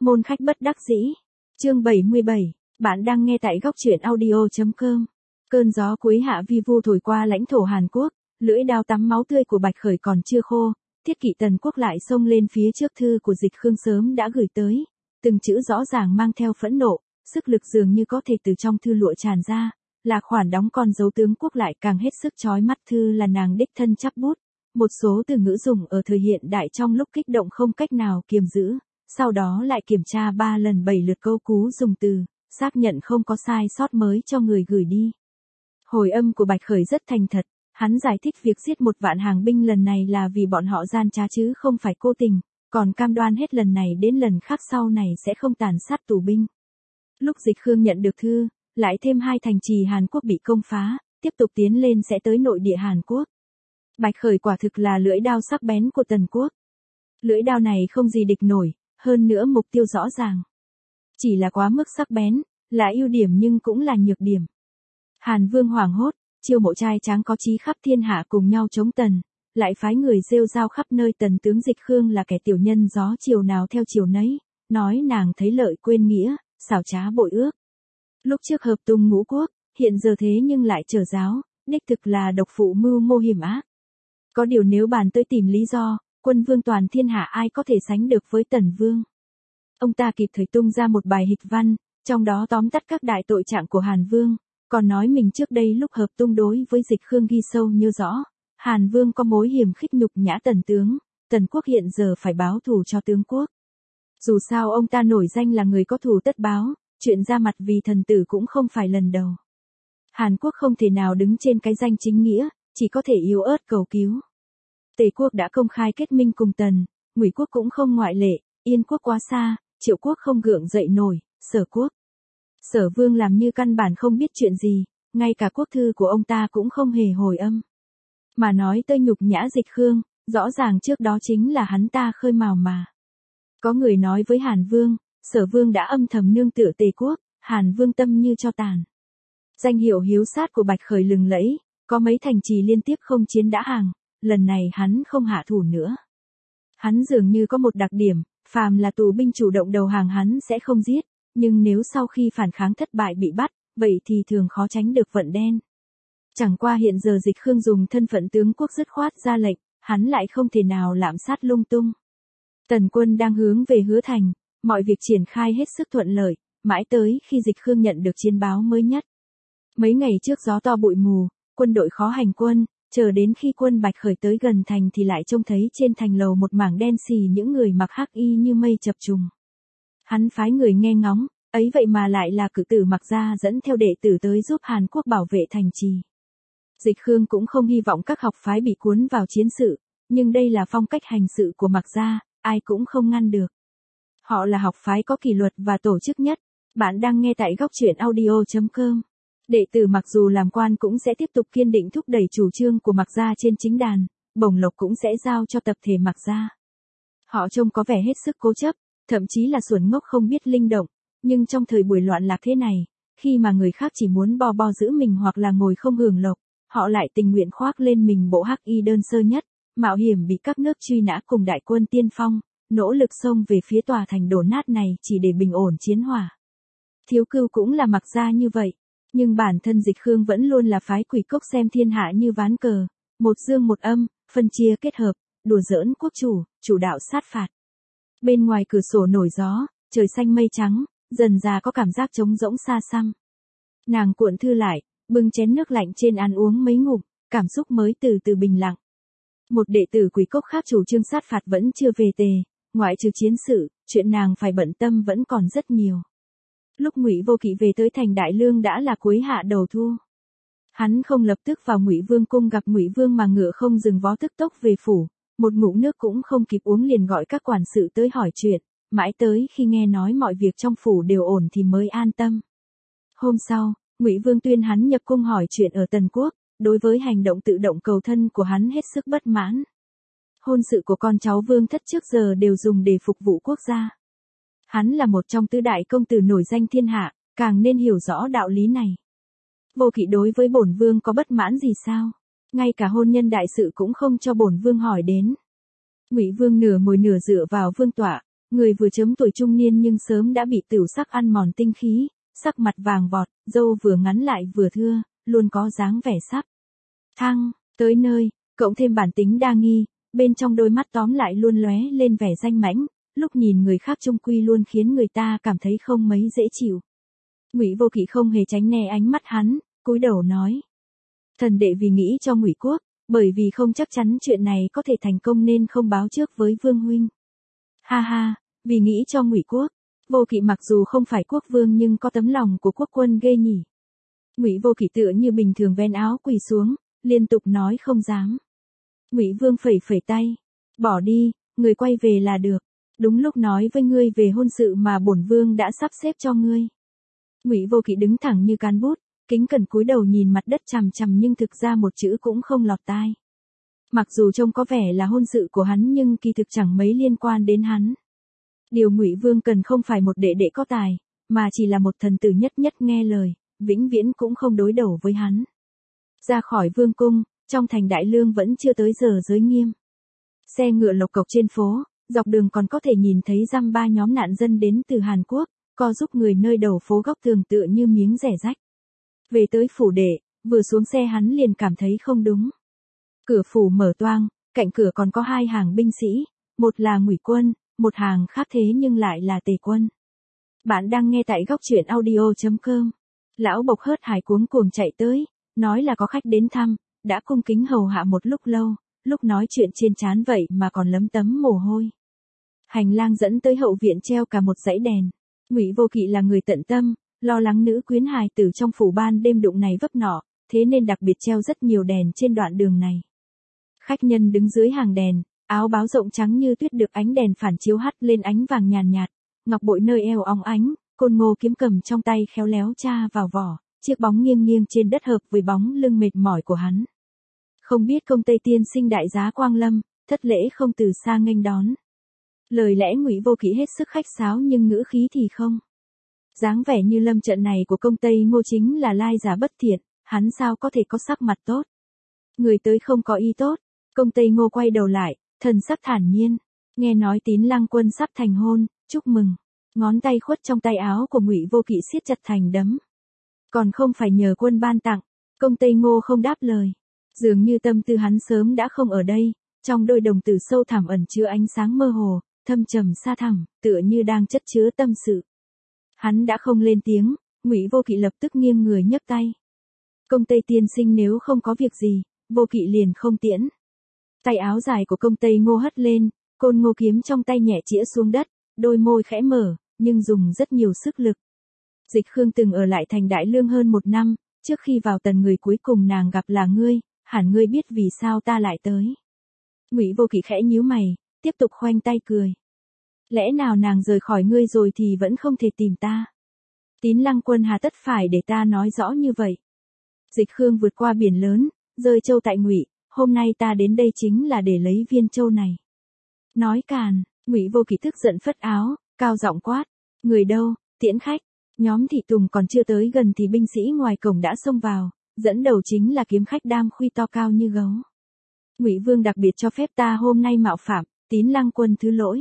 Môn khách bất đắc dĩ. Chương 77. Bạn đang nghe tại góc truyện audio.com. Cơn gió cuối hạ vi vu thổi qua lãnh thổ Hàn Quốc, lưỡi đao tắm máu tươi của Bạch Khởi còn chưa khô, Thiết Kỵ Tần Quốc lại xông lên phía trước. Thư của Dịch Khương sớm đã gửi tới, từng chữ rõ ràng mang theo phẫn nộ, sức lực dường như có thể từ trong thư lụa tràn ra, là khoản đóng con dấu tướng quốc lại càng hết sức chói mắt. Thư là nàng đích thân chắp bút, một số từ ngữ dùng ở thời hiện đại trong lúc kích động không cách nào kiềm giữ, sau đó lại kiểm tra 3 lần 7 lượt câu cú dùng từ, xác nhận không có sai sót mới cho người gửi đi. Hồi âm của Bạch Khởi rất thành thật, hắn giải thích việc giết 1 vạn hàng binh lần này là vì bọn họ gian trá chứ không phải cố tình, còn cam đoan hết lần này đến lần khác sau này sẽ không tàn sát tù binh. Lúc Dịch Khương nhận được thư, lại thêm 2 thành trì Hàn Quốc bị công phá, tiếp tục tiến lên sẽ tới nội địa Hàn Quốc. Bạch Khởi quả thực là lưỡi đao sắc bén của Tần Quốc. Lưỡi đao này không gì địch nổi, hơn nữa mục tiêu rõ ràng. Chỉ là quá mức sắc bén, là ưu điểm nhưng cũng là nhược điểm. Hàn Vương hoảng hốt, Chiêu Mộ trai tráng có chí khắp thiên hạ cùng nhau chống Tần, lại phái người rêu rao khắp nơi. Tần tướng Dịch Khương là kẻ tiểu nhân gió chiều nào theo chiều nấy, nói nàng thấy lợi quên nghĩa, xảo trá bội ước. Lúc trước hợp tung ngũ quốc, hiện giờ thế nhưng lại trở giáo, đích thực là độc phụ mưu mô hiểm ác. Có điều nếu bàn tới tìm lý do, quân vương toàn thiên hạ ai có thể sánh được với Tần Vương. Ông ta kịp thời tung ra một bài hịch văn, trong đó tóm tắt các đại tội trạng của Hàn Vương, còn nói mình trước đây lúc hợp tung đối với Dịch Khương ghi sâu nhớ rõ, Hàn Vương có mối hiểm khích nhục nhã Tần tướng, Tần quốc hiện giờ phải báo thù cho tướng quốc. Dù sao ông ta nổi danh là người có thù tất báo, chuyện ra mặt vì thần tử cũng không phải lần đầu. Hàn Quốc không thể nào đứng trên cái danh chính nghĩa, chỉ có thể yếu ớt cầu cứu. Tề quốc đã công khai kết minh cùng Tần, Ngụy quốc cũng không ngoại lệ, Yên quốc quá xa, Triệu quốc không gượng dậy nổi, Sở quốc. Sở Vương làm như căn bản không biết chuyện gì, ngay cả quốc thư của ông ta cũng không hề hồi âm. Mà nói tới nhục nhã Dịch Khương, rõ ràng trước đó chính là hắn ta khơi mào mà. Có người nói với Hàn Vương, Sở Vương đã âm thầm nương tựa Tề quốc, Hàn Vương tâm như cho tàn. Danh hiệu hiếu sát của Bạch Khởi lừng lẫy, có mấy thành trì liên tiếp không chiến đã hàng, lần này hắn không hạ thủ nữa. Hắn dường như có một đặc điểm, phàm là tù binh chủ động đầu hàng hắn sẽ không giết, nhưng nếu sau khi phản kháng thất bại bị bắt, vậy thì thường khó tránh được vận đen. Chẳng qua hiện giờ Dịch Khương dùng thân phận tướng quốc dứt khoát ra lệnh, hắn lại không thể nào lạm sát lung tung. Tần quân đang hướng về Hứa Thành, mọi việc triển khai hết sức thuận lợi, mãi tới khi Dịch Khương nhận được chiến báo mới nhất. Mấy ngày trước gió to bụi mù, quân đội khó hành quân, chờ đến khi quân Bạch Khởi tới gần thành thì lại trông thấy trên thành lầu một mảng đen xì những người mặc hắc y như mây chập trùng. Hắn phái người nghe ngóng, ấy vậy mà lại là cự tử Mặc Gia dẫn theo đệ tử tới giúp Hàn Quốc bảo vệ thành trì. Dịch Khương cũng không hy vọng các học phái bị cuốn vào chiến sự, nhưng đây là phong cách hành sự của Mặc Gia, ai cũng không ngăn được. Họ là học phái có kỷ luật và tổ chức nhất. Bạn đang nghe tại góc truyện audio.com. Đệ tử mặc dù làm quan cũng sẽ tiếp tục kiên định thúc đẩy chủ trương của Mặc Gia trên chính đàn, bổng lộc cũng sẽ giao cho tập thể Mặc Gia. Họ trông có vẻ hết sức cố chấp, thậm chí là xuẩn ngốc không biết linh động, nhưng trong thời buổi loạn lạc thế này, khi mà người khác chỉ muốn bo bo giữ mình hoặc là ngồi không hưởng lộc, họ lại tình nguyện khoác lên mình bộ hắc y đơn sơ nhất, mạo hiểm bị các nước truy nã cùng đại quân tiên phong, nỗ lực xông về phía tòa thành đổ nát này chỉ để bình ổn chiến hỏa. Thiếu Cưu cũng là Mặc Gia như vậy, nhưng bản thân Dịch Khương vẫn luôn là phái quỷ cốc xem thiên hạ như ván cờ, một dương một âm, phân chia kết hợp, đùa giỡn quốc chủ đạo sát phạt. Bên ngoài cửa sổ nổi gió, trời xanh mây trắng, dần ra có cảm giác trống rỗng xa xăm. Nàng cuộn thư lại, bưng chén nước lạnh trên ăn uống mấy ngụm, cảm xúc mới từ từ bình lặng. Một đệ tử quỷ cốc khác chủ trương sát phạt vẫn chưa về Tề, ngoại trừ chiến sự, chuyện nàng phải bận tâm vẫn còn rất nhiều. Lúc Ngụy Vô Kỵ về tới thành Đại Lương đã là cuối hạ đầu thu. Hắn không lập tức vào Ngụy Vương cung gặp Ngụy Vương mà ngựa không dừng vó tức tốc về phủ, một ngụm nước cũng không kịp uống liền gọi các quản sự tới hỏi chuyện, mãi tới khi nghe nói mọi việc trong phủ đều ổn thì mới an tâm. Hôm sau, Ngụy Vương tuyên hắn nhập cung hỏi chuyện ở Tần Quốc, đối với hành động tự động cầu thân của hắn hết sức bất mãn. Hôn sự của con cháu Vương thất trước giờ đều dùng để phục vụ quốc gia. Hắn là một trong tứ đại công tử nổi danh thiên hạ, càng nên hiểu rõ đạo lý này. Vô Kỵ đối với bổn vương có bất mãn gì sao? Ngay cả hôn nhân đại sự cũng không cho bổn vương hỏi đến. Ngụy Vương nửa ngồi nửa dựa vào vương tọa, Người vừa chấm tuổi trung niên nhưng sớm đã bị tửu sắc ăn mòn tinh khí, sắc mặt vàng vọt, râu vừa ngắn lại vừa thưa, luôn có dáng vẻ sắp thăng tới nơi, cộng thêm bản tính đa nghi, bên trong đôi mắt tóm lại luôn lóe lên vẻ danh mãnh, lúc nhìn người khác chung quy luôn khiến người ta cảm thấy không mấy dễ chịu. Ngụy Vô Kỵ không hề tránh né ánh mắt hắn, cúi đầu nói: "Thần đệ vì nghĩ cho Ngụy quốc, bởi vì không chắc chắn chuyện này có thể thành công nên không báo trước với Vương huynh." Ha ha, vì nghĩ cho Ngụy quốc. Vô Kỵ mặc dù không phải quốc vương nhưng có tấm lòng của quốc quân ghê nhỉ. Ngụy Vô Kỵ tựa như bình thường vén áo quỳ xuống, liên tục nói không dám. Ngụy Vương phẩy phẩy tay, bỏ đi, người quay về là được. Đúng lúc nói với ngươi về hôn sự mà bổn vương đã sắp xếp cho ngươi. Ngụy Vô Kỵ đứng thẳng như cán bút, kính cẩn cúi đầu nhìn mặt đất chằm chằm nhưng thực ra một chữ cũng không lọt tai. Mặc dù trông có vẻ là hôn sự của hắn nhưng kỳ thực chẳng mấy liên quan đến hắn. Điều Ngụy Vương cần không phải một đệ đệ có tài, mà chỉ là một thần tử nhất nhất nghe lời, vĩnh viễn cũng không đối đầu với hắn. Ra khỏi vương cung, trong thành Đại Lương vẫn chưa tới giờ giới nghiêm. Xe ngựa lộc cộc trên phố, dọc đường còn có thể nhìn thấy dăm ba nhóm nạn dân đến từ Hàn Quốc, co giúp người nơi đầu phố góc tường tựa như miếng rẻ rách. Về tới phủ đệ, vừa xuống xe hắn liền cảm thấy không đúng. Cửa phủ mở toang, cạnh cửa còn có hai hàng binh sĩ, một là Ngụy quân, một hàng khác thế nhưng lại là Tề quân. Bạn đang nghe tại góc truyện audio.com. Lão Bộc hớt hải cuống cuồng chạy tới, nói là có khách đến thăm, đã cung kính hầu hạ một lúc lâu, lúc nói chuyện trên trán vậy mà còn lấm tấm mồ hôi. Hành lang dẫn tới hậu viện treo cả một dãy đèn. Ngụy Vô Kỵ là người tận tâm, lo lắng nữ quyến hài tử trong phủ ban đêm đụng này vấp nọ, thế nên đặc biệt treo rất nhiều đèn trên đoạn đường này. Khách nhân đứng dưới hàng đèn, áo báo rộng trắng như tuyết được ánh đèn phản chiếu hắt lên ánh vàng nhàn nhạt, ngọc bội nơi eo óng ánh, côn ngô kiếm cầm trong tay khéo léo tra vào vỏ, chiếc bóng nghiêng nghiêng trên đất hợp với bóng lưng mệt mỏi của hắn. Không biết công Tây tiên sinh đại giá quang lâm, thất lễ không từ xa nghênh đón. Lời lẽ Ngụy Vô Kỵ hết sức khách sáo nhưng ngữ khí thì không. Dáng vẻ như lâm trận này của công Tây Ngô chính là lai giả bất thiện, hắn sao có thể có sắc mặt tốt. Người tới không có ý tốt, công Tây Ngô quay đầu lại, thần sắc thản nhiên, nghe nói Tín Lăng Quân sắp thành hôn, chúc mừng. Ngón tay khuất trong tay áo của Ngụy Vô Kỵ siết chặt thành đấm. Còn không phải nhờ quân ban tặng, công Tây Ngô không đáp lời. Dường như tâm tư hắn sớm đã không ở đây, trong đôi đồng tử sâu thẳm ẩn chứa ánh sáng mơ hồ, thâm trầm xa thẳm, tựa như đang chất chứa tâm sự. Hắn đã không lên tiếng, Ngụy Vô Kỵ lập tức nghiêng người nhấc tay. Công Tây tiên sinh nếu không có việc gì, Vô Kỵ liền không tiễn. Tay áo dài của công Tây Ngô hất lên, côn ngô kiếm trong tay nhẹ chĩa xuống đất, đôi môi khẽ mở, nhưng dùng rất nhiều sức lực. Dịch Khương từng ở lại thành Đại Lương hơn 1 năm, trước khi vào tần người cuối cùng nàng gặp là ngươi, hẳn ngươi biết vì sao ta lại tới. Ngụy Vô Kỵ khẽ nhíu mày, tiếp tục khoanh tay cười. Lẽ nào nàng rời khỏi ngươi rồi thì vẫn không thể tìm ta? Tín Lăng Quân hà tất phải để ta nói rõ như vậy? Dịch Khương vượt qua biển lớn, rơi châu tại Ngụy, hôm nay ta đến đây chính là để lấy viên châu này. Nói càn, Ngụy Vô Kỵ tức giận phất áo, cao giọng quát, người đâu, tiễn khách. Nhóm thị tùng còn chưa tới gần thì binh sĩ ngoài cổng đã xông vào, dẫn đầu chính là kiếm khách Đam Khuy to cao như gấu. Ngụy Vương đặc biệt cho phép ta hôm nay mạo phạm, Tín Lăng Quân thứ lỗi.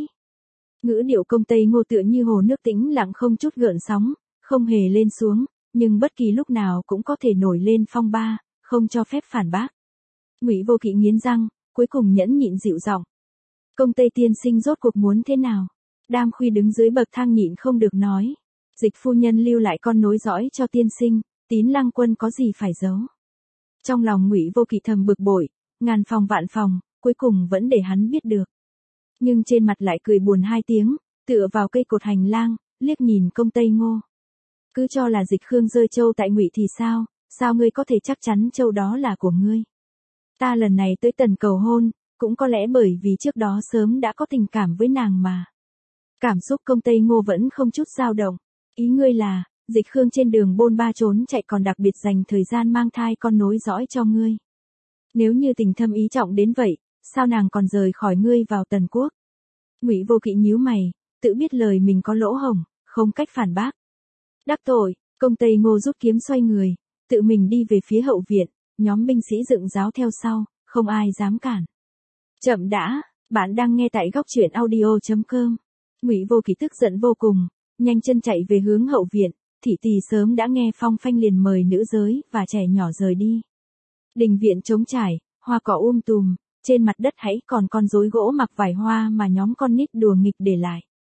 Ngữ điệu công Tây Ngô tựa như hồ nước tĩnh lặng không chút gợn sóng, không hề lên xuống, nhưng bất kỳ lúc nào cũng có thể nổi lên phong ba, không cho phép phản bác. Ngụy Vô Kỵ nghiến răng, cuối cùng nhẫn nhịn dịu giọng. Công Tây tiên sinh rốt cuộc muốn thế nào? Đam Khuy đứng dưới bậc thang nhịn không được nói. Dịch phu nhân lưu lại con nối dõi cho tiên sinh, Tín Lăng Quân có gì phải giấu. Trong lòng Ngụy Vô Kỵ thầm bực bội, ngàn phòng vạn phòng, cuối cùng vẫn để hắn biết được. Nhưng trên mặt lại cười buồn 2 tiếng, tựa vào cây cột hành lang, liếc nhìn công Tây Ngô. Cứ cho là Dịch Khương rơi châu tại Ngụy thì sao, sao ngươi có thể chắc chắn châu đó là của ngươi? Ta lần này tới tần cầu hôn, cũng có lẽ bởi vì trước đó sớm đã có tình cảm với nàng mà. Cảm xúc công Tây Ngô vẫn không chút dao động. Ý ngươi là, Dịch Khương trên đường bôn ba trốn chạy còn đặc biệt dành thời gian mang thai con nối dõi cho ngươi. Nếu như tình thâm ý trọng đến vậy, sao nàng còn rời khỏi ngươi vào tần quốc? Ngụy Vô Kỵ nhíu mày, tự biết lời mình có lỗ hổng, không cách phản bác. Đắc tội, công Tây Ngô rút kiếm xoay người, tự mình đi về phía hậu viện, nhóm binh sĩ dựng giáo theo sau, không ai dám cản. Chậm đã, bạn đang nghe tại góc truyện audio.com. Ngụy Vô Kỵ tức giận vô cùng, nhanh chân chạy về hướng hậu viện, thị tỳ sớm đã nghe phong phanh liền mời nữ giới và trẻ nhỏ rời đi. Đình viện trống trải, hoa cỏ tùm, trên mặt đất hãy còn con rối gỗ mặc vải hoa mà nhóm con nít đùa nghịch để lại.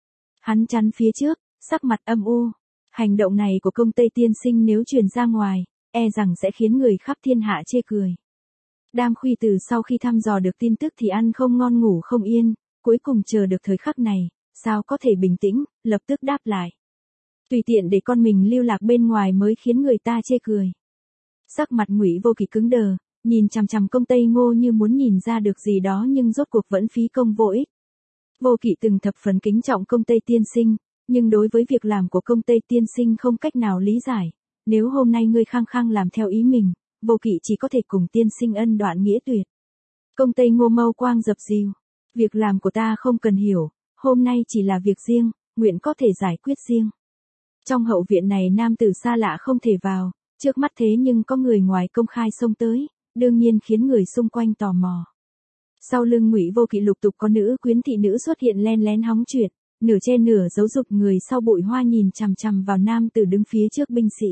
Hắn chắn phía trước, sắc mặt âm u. Hành động này của công Tây tiên sinh nếu truyền ra ngoài, e rằng sẽ khiến người khắp thiên hạ chê cười. Đam Khuy từ sau khi thăm dò được tin tức thì ăn không ngon ngủ không yên, cuối cùng chờ được thời khắc này, sao có thể bình tĩnh, lập tức đáp lại. Tùy tiện để con mình lưu lạc bên ngoài mới khiến người ta chê cười. Sắc mặt Ngụy Vô Kỵ cứng đờ, nhìn chằm chằm công Tây Ngô như muốn nhìn ra được gì đó nhưng rốt cuộc vẫn phí công vô ích. Vô Kỵ từng thập phần kính trọng công Tây tiên sinh, nhưng đối với việc làm của công Tây tiên sinh không cách nào lý giải. Nếu hôm nay ngươi khăng khăng làm theo ý mình, Vô Kỵ chỉ có thể cùng tiên sinh ân đoạn nghĩa tuyệt. Công Tây Ngô mâu quang dập dìu. Việc làm của ta không cần hiểu, hôm nay chỉ là việc riêng, nguyện có thể giải quyết riêng. Trong hậu viện này nam tử xa lạ không thể vào, trước mắt thế nhưng có người ngoài công khai xông tới, đương nhiên khiến người xung quanh tò mò. Sau lưng Ngụy Vô Kỵ lục tục có nữ quyến thị nữ xuất hiện len lén hóng chuyện, nửa che nửa giấu dục người sau bụi hoa nhìn chằm chằm vào nam tử đứng phía trước binh sĩ.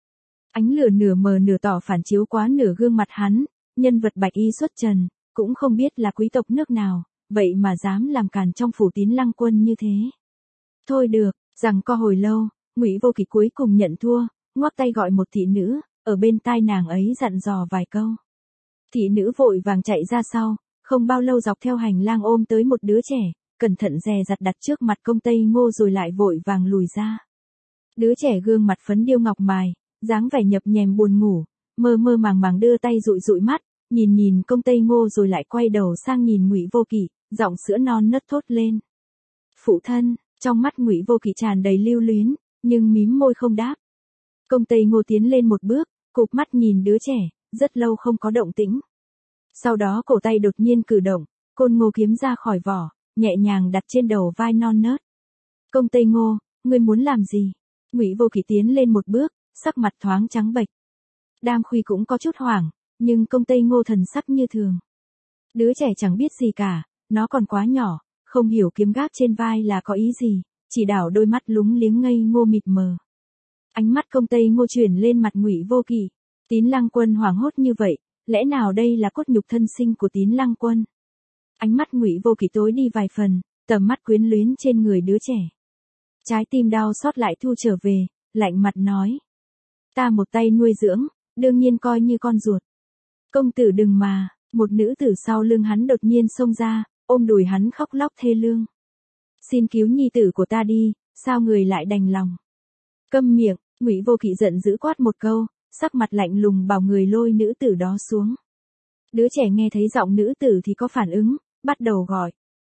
Ánh lửa nửa mờ nửa tỏ phản chiếu quá nửa gương mặt hắn, nhân vật bạch y xuất trần, cũng không biết là quý tộc nước nào, vậy mà dám làm càn trong phủ Tín Lăng Quân như thế. Thôi được, rằng co hồi lâu, Ngụy Vô Kỵ cuối cùng nhận thua, ngoắc tay gọi một thị nữ, ở bên tai nàng ấy dặn dò vài câu. Thị nữ vội vàng chạy ra sau, không bao lâu dọc theo hành lang ôm tới một đứa trẻ, cẩn thận dè dặt đặt trước mặt công Tây Ngô rồi lại vội vàng lùi ra. Đứa trẻ gương mặt phấn điêu ngọc mài, dáng vẻ nhập nhèm buồn ngủ, mơ mơ màng màng đưa tay dụi dụi mắt, nhìn công Tây Ngô rồi lại quay đầu sang nhìn Ngụy Vô Kỵ, giọng sữa non nớt thốt lên. Phụ thân, trong mắt Ngụy Vô Kỵ tràn đầy lưu luyến, nhưng mím môi không đáp. Công Tây Ngô tiến lên một bước, cụp mắt nhìn đứa trẻ, rất lâu không có động tĩnh. Sau đó cổ tay đột nhiên cử động, côn ngô kiếm ra khỏi vỏ, nhẹ nhàng đặt trên đầu vai non nớt. Công Tây Ngô, ngươi muốn làm gì? Ngụy Vô Kỵ tiến lên một bước, sắc mặt thoáng trắng bệch. Đam Khuy cũng có chút hoảng, nhưng công Tây Ngô thần sắc như thường. Đứa trẻ chẳng biết gì cả, nó còn quá nhỏ, không hiểu kiếm gác trên vai là có ý gì, chỉ đảo đôi mắt lúng liếng ngây ngô mịt mờ. Ánh mắt công Tây Ngô chuyển lên mặt Ngụy Vô Kỵ. Tín Lăng Quân hoảng hốt như vậy, lẽ nào đây là cốt nhục thân sinh của Tín Lăng Quân? Ánh mắt Ngụy Vô Kỵ tối đi vài phần, tầm mắt quyến luyến trên người đứa trẻ. Trái tim đau xót lại thu trở về, lạnh mặt nói. Ta một tay nuôi dưỡng, đương nhiên coi như con ruột. Công tử đừng mà, một nữ tử sau lưng hắn đột nhiên xông ra, ôm đùi hắn khóc lóc thê lương. Xin cứu nhi tử của ta đi, sao người lại đành lòng? Câm miệng, Ngụy Vô Kỵ giận dữ quát một câu, sắc mặt lạnh lùng bảo người lôi nữ tử đó xuống. Đứa trẻ nghe thấy giọng nữ tử thì có phản ứng, bắt đầu gọi.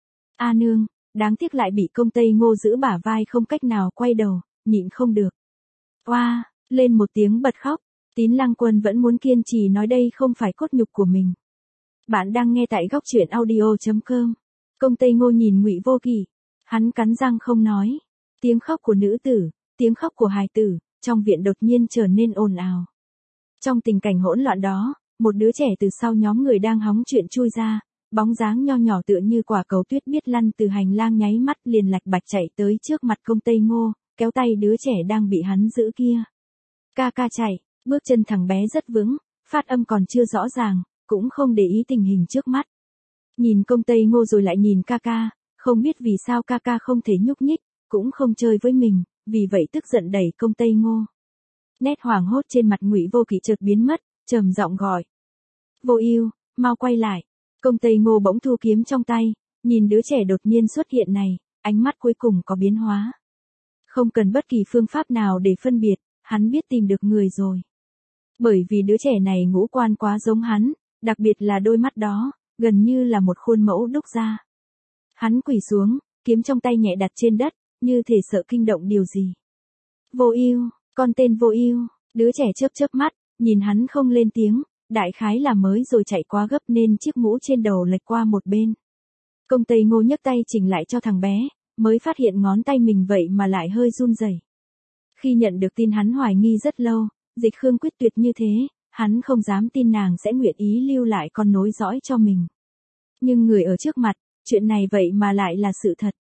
A nương, đáng tiếc lại bị công Tây Ngô giữ bả vai không cách nào quay đầu, nhịn không được. Oa, lên một tiếng bật khóc, Tín Lăng Quân vẫn muốn kiên trì nói đây không phải cốt nhục của mình. Bạn đang nghe tại góc truyện audio.com. Công Tây Ngô nhìn Ngụy Vô Kỵ, hắn cắn răng không nói. Tiếng khóc của nữ tử, tiếng khóc của hài tử, trong viện đột nhiên trở nên ồn ào. Trong tình cảnh hỗn loạn đó, một đứa trẻ từ sau nhóm người đang hóng chuyện chui ra, bóng dáng nho nhỏ tựa như quả cầu tuyết biết lăn từ hành lang nháy mắt liền lạch bạch chạy tới trước mặt công Tây Ngô, kéo tay đứa trẻ đang bị hắn giữ kia. Ca ca chạy, bước chân thằng bé rất vững, phát âm còn chưa rõ ràng, cũng không để ý tình hình trước mắt. Nhìn công Tây Ngô rồi lại nhìn ca ca, không biết vì sao ca ca không thể nhúc nhích, cũng không chơi với mình, vì vậy tức giận đẩy công Tây Ngô. Nét hoảng hốt trên mặt Ngụy Vô Kỵ chợt biến mất, trầm giọng gọi. Vô Ưu, mau quay lại. Công Tây Ngô bỗng thu kiếm trong tay, nhìn đứa trẻ đột nhiên xuất hiện này, ánh mắt cuối cùng có biến hóa. Không cần bất kỳ phương pháp nào để phân biệt, hắn biết tìm được người rồi. Bởi vì đứa trẻ này ngũ quan quá giống hắn, đặc biệt là đôi mắt đó, gần như là một khuôn mẫu đúc ra. Hắn quỳ xuống, kiếm trong tay nhẹ đặt trên đất, như thể sợ kinh động điều gì. Vô Ưu, con tên Vô Ưu, đứa trẻ chớp chớp mắt, nhìn hắn không lên tiếng, đại khái là mới rồi chạy quá gấp nên chiếc mũ trên đầu lệch qua một bên. Công Tây Ngô nhấc tay chỉnh lại cho thằng bé, mới phát hiện ngón tay mình vậy mà lại hơi run rẩy. Khi nhận được tin hắn hoài nghi rất lâu, Dịch Khương quyết tuyệt như thế, hắn không dám tin nàng sẽ nguyện ý lưu lại con nối dõi cho mình. Nhưng người ở trước mặt, chuyện này vậy mà lại là sự thật.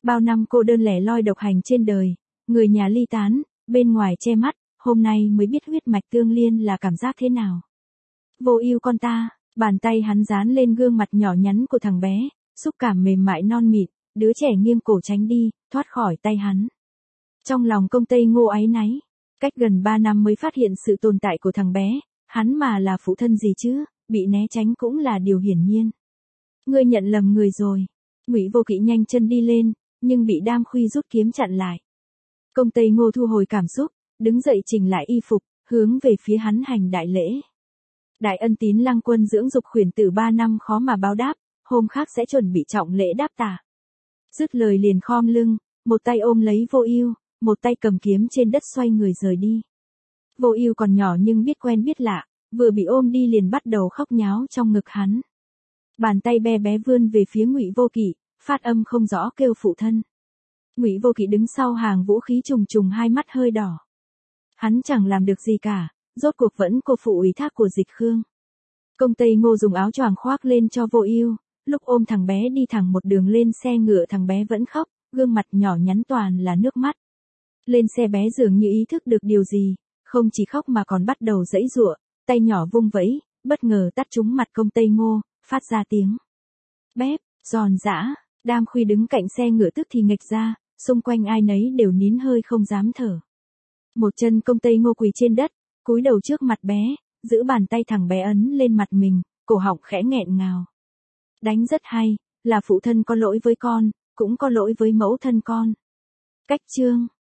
Bao năm cô đơn lẻ loi độc hành trên đời, người nhà ly tán, bên ngoài che mắt, hôm nay mới biết huyết mạch tương liên là cảm giác thế nào. Vô ưu con ta, bàn tay hắn dán lên gương mặt nhỏ nhắn của thằng bé, xúc cảm mềm mại non mịn, đứa trẻ nghiêng cổ tránh đi, thoát khỏi tay hắn. Trong lòng Công Tây Ngô áy náy, cách gần 3 năm mới phát hiện sự tồn tại của thằng bé, hắn mà là phụ thân gì chứ, bị né tránh cũng là điều hiển nhiên. Ngươi nhận lầm người rồi. Ngụy Vô Kỵ nhanh chân đi lên, nhưng bị Đam Khuy rút kiếm chặn lại. Công Tây Ngô thu hồi cảm xúc, đứng dậy chỉnh lại y phục, hướng về phía hắn hành đại lễ. Đại ân tín Lăng Quân dưỡng dục khuyển tử 3 năm khó mà báo đáp, hôm khác sẽ chuẩn bị trọng lễ đáp tạ. Dứt lời liền khom lưng, một tay ôm lấy Vô Ưu, một tay cầm kiếm trên đất xoay người rời đi. Vô Ưu còn nhỏ nhưng biết quen biết lạ, vừa bị ôm đi liền bắt đầu khóc nháo trong ngực hắn. Bàn tay bé bé vươn về phía Ngụy Vô Kỵ, phát âm không rõ kêu phụ thân. Ngụy Vô Kỵ đứng sau hàng vũ khí trùng trùng, hai mắt hơi đỏ. Hắn chẳng làm được gì cả, rốt cuộc vẫn cô phụ ủy thác của Dịch Khương. Công Tây Ngô dùng áo choàng khoác lên cho Vô Ưu, lúc ôm thằng bé đi thẳng một đường lên xe ngựa thằng bé vẫn khóc, gương mặt nhỏ nhắn toàn là nước mắt. Lên xe bé dường như ý thức được điều gì, không chỉ khóc mà còn bắt đầu giãy giụa, tay nhỏ vung vẫy, bất ngờ tát trúng mặt Công Tây Ngô, phát ra tiếng bép, giòn giã. Đam Khuy đứng cạnh xe ngựa tức thì nghệch ra, xung quanh ai nấy đều nín hơi không dám thở. Một chân Công Tây Ngô quỳ trên đất, cúi đầu trước mặt bé, giữ bàn tay thằng bé ấn lên mặt mình, cổ họng khẽ nghẹn ngào. Đánh rất hay, là phụ thân có lỗi với con, cũng có lỗi với mẫu thân con. Cách chương